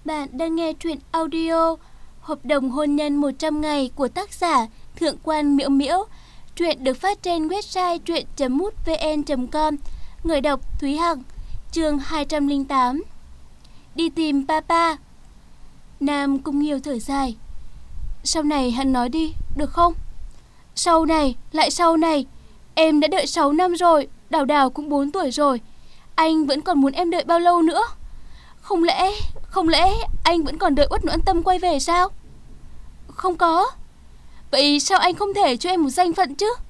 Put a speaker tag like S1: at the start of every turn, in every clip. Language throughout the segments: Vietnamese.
S1: bạn đang nghe truyện audio Hợp đồng hôn nhân 100 ngày của tác giả Thượng quan Miễu Miễu. Truyện được phát trên website truyện.mútvn.com. Người đọc Thúy Hằng. Chương 208. Đi tìm papa. Nam Cung Nghiêu thở dài. Sau này hắn nói đi, được không? Sau này, lại sau này. Em đã đợi 6 năm rồi, Đào Đào cũng 4 tuổi rồi. Anh vẫn còn muốn em đợi bao lâu nữa? Không lẽ anh vẫn còn đợi Uất Noãn Tâm quay về sao? Không có. Vậy sao anh không thể cho em một danh phận chứ?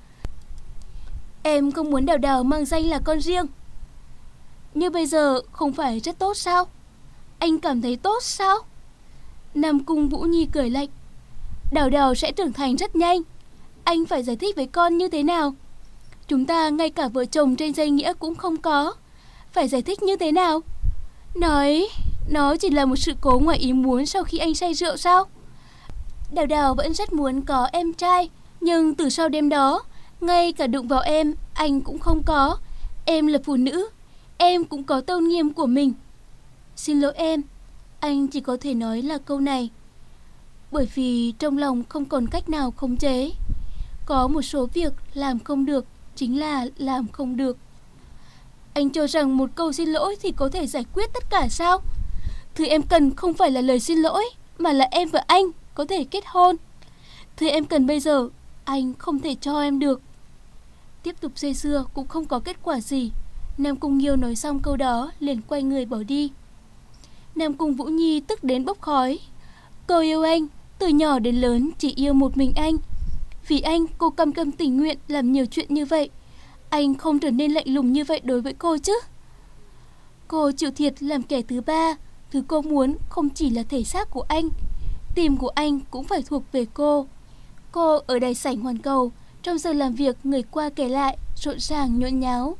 S1: Em không muốn Đào Đào mang danh là con riêng. Như bây giờ không phải rất tốt sao? Anh cảm thấy tốt sao? Nam Cung Vũ Nhi cười lạnh. Đào Đào sẽ trưởng thành rất nhanh. Anh phải giải thích với con như thế nào? Chúng ta ngay cả vợ chồng trên danh nghĩa cũng không có. Phải giải thích như thế nào? Nó chỉ là một sự cố ngoài ý muốn sau khi anh say rượu sao? Đào Đào vẫn rất muốn có em trai, nhưng từ sau đêm đó, ngay cả đụng vào em, anh cũng không có. Em là phụ nữ, em cũng có tôn nghiêm của mình. Xin lỗi em, anh chỉ có thể nói là câu này. Bởi vì trong lòng không còn cách nào khống chế. Có một số việc làm không được, chính là làm không được. Anh cho rằng một câu xin lỗi thì có thể giải quyết tất cả sao? Thứ em cần không phải là lời xin lỗi, mà là em và anh có thể kết hôn. Thứ em cần bây giờ, anh không thể cho em được. Tiếp tục dây dưa cũng không có kết quả gì. Nam Cung Nghiêu nói xong câu đó liền quay người bỏ đi. Nam Cung Vũ Nhi tức đến bốc khói. Cô yêu anh, từ nhỏ đến lớn chỉ yêu một mình anh. Vì anh, cô cam tâm tình nguyện làm nhiều chuyện như vậy. Anh không trở nên lạnh lùng như vậy đối với cô chứ? Cô chịu thiệt làm kẻ thứ ba. Thứ cô muốn không chỉ là thể xác của anh, tim của anh cũng phải thuộc về cô. Cô ở đại sảnh Hoàn Cầu, trong giờ làm việc người qua kể lại, rộn ràng nhộn nháo.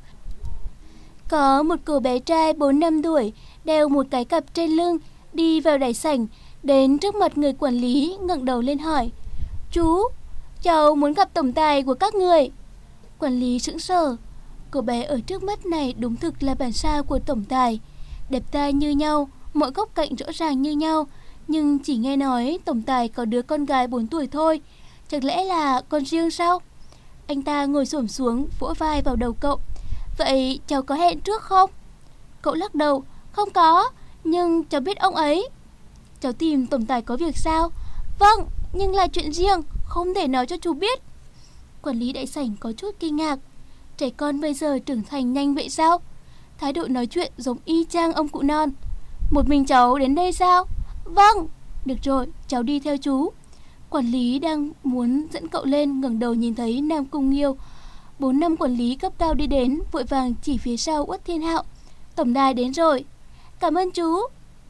S1: Có một cô bé trai 4 năm tuổi, đeo một cái cặp trên lưng, đi vào đại sảnh, đến trước mặt người quản lý, ngẩng đầu lên hỏi: Chú, cháu muốn gặp tổng tài của các người. Quản lý sững sờ. Cô bé ở trước mắt này đúng thực là bản sao của tổng tài. Đẹp trai như nhau, mọi góc cạnh rõ ràng như nhau. Nhưng chỉ nghe nói tổng tài có đứa con gái 4 tuổi thôi. Chẳng lẽ là con riêng sao? Anh ta ngồi xổm xuống, vỗ vai vào đầu cậu. Vậy cháu có hẹn trước không? Cậu lắc đầu. Không có, nhưng cháu biết ông ấy. Cháu tìm tổng tài có việc sao? Vâng, nhưng là chuyện riêng, không thể nói cho chú biết. Quản lý đại sảnh có chút kinh ngạc. Trẻ con bây giờ trưởng thành nhanh vậy sao? Thái độ nói chuyện giống y chang ông cụ non. Một mình cháu đến đây sao? Vâng. Được rồi, cháu đi theo chú. Quản lý đang muốn dẫn cậu lên, ngẩng đầu nhìn thấy Nam Cung Nghiêu. 4 năm quản lý cấp cao đi đến, vội vàng chỉ phía sau Uất Thiên Hạo. Tổng đài đến rồi. Cảm ơn chú.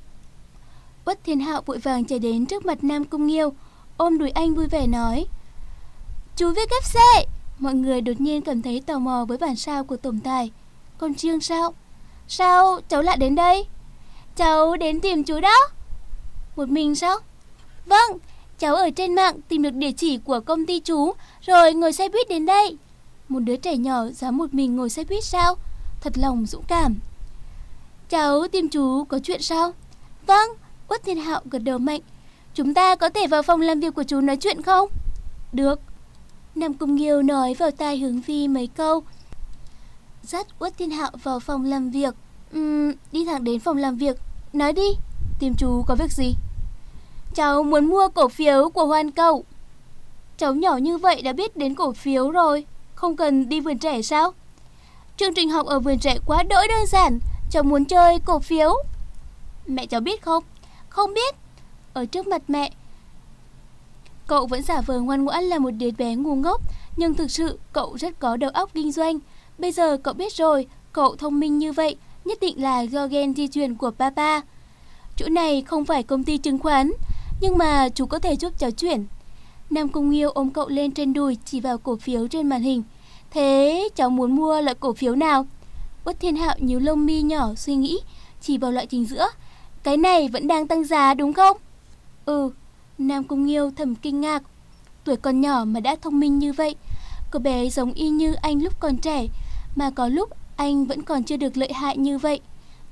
S1: Uất Thiên Hạo vội vàng chạy đến trước mặt Nam Cung Nghiêu, ôm đùi anh vui vẻ nói: Chú viết gấp xe. Mọi người đột nhiên cảm thấy tò mò với bản sao của tổng tài. Con riêng sao? Sao cháu lại đến đây? Cháu đến tìm chú đó. Một mình sao? Vâng, cháu ở trên mạng tìm được địa chỉ của công ty chú, rồi ngồi xe buýt đến đây. Một đứa trẻ nhỏ dám một mình ngồi xe buýt sao? Thật lòng dũng cảm. Cháu tìm chú có chuyện sao? Vâng. Uất Thiên Hạo gật đầu mạnh. Chúng ta có thể vào phòng làm việc của chú nói chuyện không? Được. Nam Cung Nghiêu nói vào tai Hướng Phi mấy câu, dắt Uất Thiên Hạo vào phòng làm việc. Đi thẳng đến phòng làm việc. Nói đi, tìm chú có việc gì? Cháu muốn mua cổ phiếu của Hoàn Cầu. Cháu nhỏ như vậy đã biết đến cổ phiếu rồi, không cần đi vườn trẻ sao? Chương trình học ở vườn trẻ quá đỗi đơn giản. Cháu muốn chơi cổ phiếu. Mẹ cháu biết không? Không biết. Ở trước mặt mẹ, cậu vẫn giả vờ ngoan ngoãn là một đứa bé ngu ngốc, nhưng thực sự cậu rất có đầu óc kinh doanh. Bây giờ cậu biết rồi, cậu thông minh như vậy nhất định là do gen di truyền của papa. Chỗ này không phải công ty chứng khoán, nhưng mà chú có thể giúp cháu chuyển. Nam Cung Nghiêu ôm cậu lên trên đùi, chỉ vào cổ phiếu trên màn hình. Thế cháu muốn mua loại cổ phiếu nào? Uất Thiên Hạo nhíu lông mi nhỏ suy nghĩ, chỉ vào loại chính giữa. Cái này vẫn đang tăng giá đúng không? Ừ. Nam Cung Nghiêu thầm kinh ngạc. Tuổi còn nhỏ mà đã thông minh như vậy. Cô bé giống y như anh lúc còn trẻ, mà có lúc anh vẫn còn chưa được lợi hại như vậy.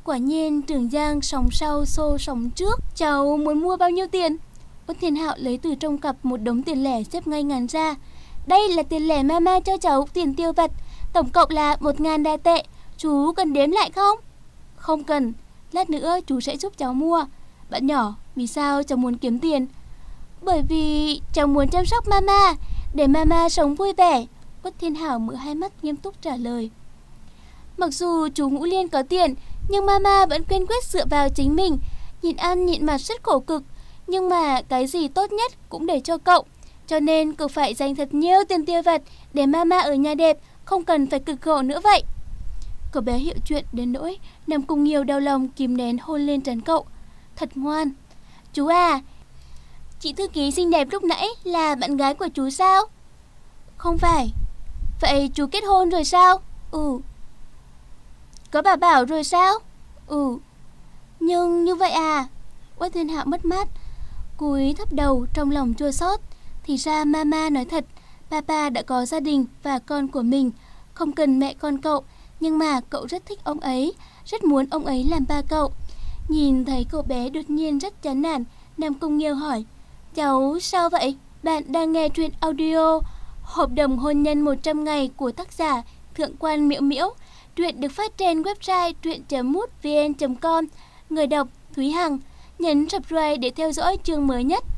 S1: Quả nhiên Trường Giang sóng sau xô sóng trước. Cháu muốn mua bao nhiêu tiền? Uất Thiên Hạo lấy từ trong cặp một đống tiền lẻ xếp ngay ngắn ra. Đây là tiền lẻ mama cho cháu tiền tiêu vặt, tổng cộng là 1.000 đài tệ. Chú cần đếm lại không? Không cần, lát nữa chú sẽ giúp cháu mua. Bạn nhỏ, vì sao cháu muốn kiếm tiền? Bởi vì cháu muốn chăm sóc mama, để mama sống vui vẻ. Uất Thiên Hạo mở hai mắt nghiêm túc trả lời. Mặc dù chú Ngũ Liên có tiền, nhưng mama vẫn kiên quyết dựa vào chính mình, nhịn ăn nhịn mặc rất khổ cực. Nhưng mà cái gì tốt nhất cũng để cho cậu, cho nên cậu phải dành thật nhiều tiền tiêu vặt để mama ở nhà đẹp, không cần phải cực khổ nữa vậy. Cậu bé hiểu chuyện đến nỗi Nam Cung Nghiêu đau lòng kìm nén hôn lên trán cậu. Thật ngoan. Chú à, chị thư ký xinh đẹp lúc nãy là bạn gái của chú sao? Không phải. Vậy chú kết hôn rồi sao? Ừ. Có bà bảo rồi sao? Ừ. Nhưng như vậy à? Uất Thiên Hạo mất mát, cúi thấp đầu trong lòng chua xót. Thì ra mama nói thật, papa đã có gia đình và con của mình, không cần mẹ con cậu. Nhưng mà cậu rất thích ông ấy, rất muốn ông ấy làm ba cậu. Nhìn thấy cậu bé đột nhiên rất chán nản, Nam Cung Nghiêu hỏi: Cháu sao vậy? Bạn đang nghe truyện audio Hợp đồng hôn nhân 100 ngày của tác giả Thượng quan Miễu Miễu. Truyện được phát trên website truyện.mútvn.com. Người đọc Thúy Hằng. Nhấn subscribe để theo dõi chương mới nhất.